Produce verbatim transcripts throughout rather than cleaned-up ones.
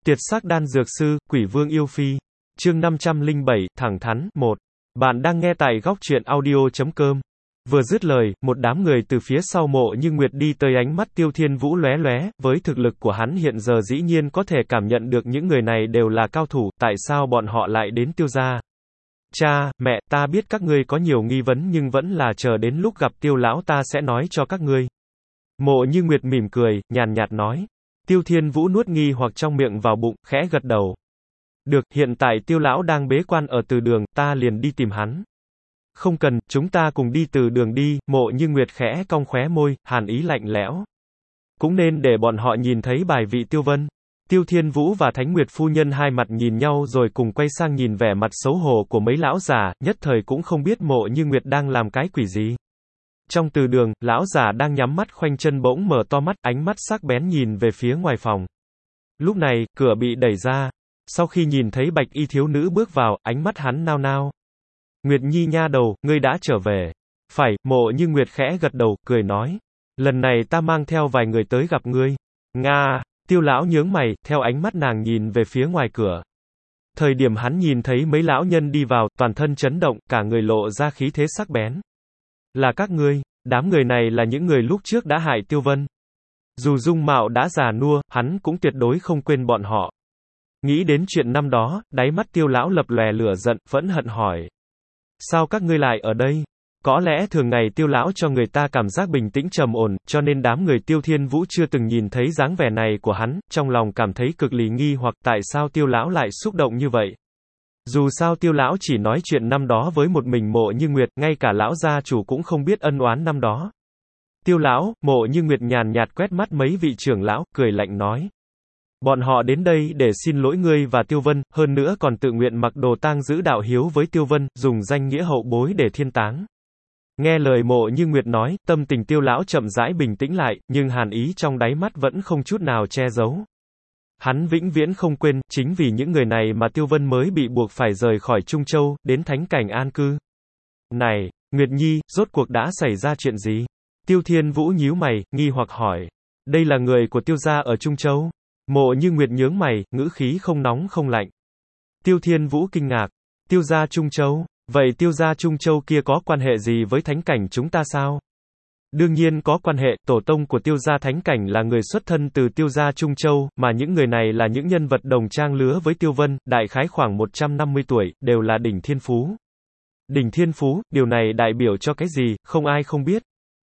Tiệt sắc đan dược sư, Quỷ Vương yêu phi. Chương năm trăm lẻ bảy, thẳng thắn, một. Bạn đang nghe tại góc truyện audio chấm com. Vừa dứt lời, một đám người từ phía sau Mộ Như Nguyệt đi tới, ánh mắt Tiêu Thiên Vũ lóe lóe, với thực lực của hắn hiện giờ dĩ nhiên có thể cảm nhận được những người này đều là cao thủ, tại sao bọn họ lại đến Tiêu gia? Cha, mẹ, ta biết các ngươi có nhiều nghi vấn nhưng vẫn là chờ đến lúc gặp Tiêu lão ta sẽ nói cho các ngươi. Mộ Như Nguyệt mỉm cười, nhàn nhạt nói. Tiêu Thiên Vũ nuốt nghi hoặc trong miệng vào bụng, khẽ gật đầu. Được, hiện tại Tiêu lão đang bế quan ở từ đường, ta liền đi tìm hắn. Không cần, chúng ta cùng đi từ đường đi. Mộ Như Nguyệt khẽ cong khóe môi, hàn ý lạnh lẽo. Cũng nên để bọn họ nhìn thấy bài vị Tiêu Vân. Tiêu Thiên Vũ và Thánh Nguyệt phu nhân hai mặt nhìn nhau rồi cùng quay sang nhìn vẻ mặt xấu hổ của mấy lão già, nhất thời cũng không biết Mộ Như Nguyệt đang làm cái quỷ gì. Trong từ đường, lão già đang nhắm mắt khoanh chân bỗng mở to mắt, ánh mắt sắc bén nhìn về phía ngoài phòng. Lúc này, cửa bị đẩy ra. Sau khi nhìn thấy bạch y thiếu nữ bước vào, ánh mắt hắn nao nao. Nguyệt Nhi nha đầu, ngươi đã trở về. Phải, Mộ Như Nguyệt khẽ gật đầu, cười nói. Lần này ta mang theo vài người tới gặp ngươi. Nga, Tiêu lão nhướng mày, theo ánh mắt nàng nhìn về phía ngoài cửa. Thời điểm hắn nhìn thấy mấy lão nhân đi vào, toàn thân chấn động, cả người lộ ra khí thế sắc bén. Là các ngươi, đám người này là những người lúc trước đã hại Tiêu Vân. Dù dung mạo đã già nua, hắn cũng tuyệt đối không quên bọn họ. Nghĩ đến chuyện năm đó, đáy mắt Tiêu lão lập lòe lửa giận, phẫn hận hỏi. Sao các ngươi lại ở đây? Có lẽ thường ngày Tiêu lão cho người ta cảm giác bình tĩnh trầm ổn, cho nên đám người Tiêu Thiên Vũ chưa từng nhìn thấy dáng vẻ này của hắn, trong lòng cảm thấy cực lì nghi hoặc tại sao Tiêu lão lại xúc động như vậy. Dù sao Tiêu lão chỉ nói chuyện năm đó với một mình Mộ Như Nguyệt, ngay cả lão gia chủ cũng không biết ân oán năm đó. Tiêu lão, Mộ Như Nguyệt nhàn nhạt quét mắt mấy vị trưởng lão, cười lạnh nói. Bọn họ đến đây để xin lỗi ngươi và Tiêu Vân, hơn nữa còn tự nguyện mặc đồ tang giữ đạo hiếu với Tiêu Vân, dùng danh nghĩa hậu bối để thiên táng. Nghe lời Mộ Như Nguyệt nói, tâm tình Tiêu lão chậm rãi bình tĩnh lại, nhưng hàn ý trong đáy mắt vẫn không chút nào che giấu. Hắn vĩnh viễn không quên, chính vì những người này mà Tiêu Vân mới bị buộc phải rời khỏi Trung Châu, đến thánh cảnh an cư. Này, Nguyệt Nhi, rốt cuộc đã xảy ra chuyện gì? Tiêu Thiên Vũ nhíu mày, nghi hoặc hỏi. Đây là người của Tiêu gia ở Trung Châu? Mộ Như Nguyệt nhướng mày, ngữ khí không nóng không lạnh. Tiêu Thiên Vũ kinh ngạc. Tiêu gia Trung Châu? Vậy Tiêu gia Trung Châu kia có quan hệ gì với thánh cảnh chúng ta sao? Đương nhiên có quan hệ, tổ tông của Tiêu gia thánh cảnh là người xuất thân từ Tiêu gia Trung Châu, mà những người này là những nhân vật đồng trang lứa với Tiêu Vân, đại khái khoảng một trăm năm mươi tuổi, đều là đỉnh thiên phú. Đỉnh thiên phú, điều này đại biểu cho cái gì, không ai không biết.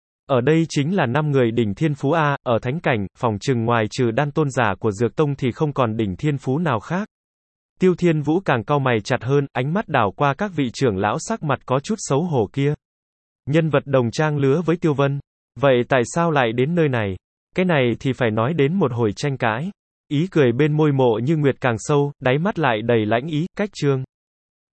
Ở đây chính là năm người đỉnh thiên phú A, ở thánh cảnh, phòng trừng ngoài trừ đan tôn giả của Dược Tông thì không còn đỉnh thiên phú nào khác. Tiêu Thiên Vũ càng cau mày chặt hơn, ánh mắt đảo qua các vị trưởng lão sắc mặt có chút xấu hổ kia. Nhân vật đồng trang lứa với Tiêu Vân. Vậy tại sao lại đến nơi này? Cái này thì phải nói đến một hồi tranh cãi. Ý cười bên môi Mộ Như Nguyệt càng sâu, đáy mắt lại đầy lãnh ý, cách trương.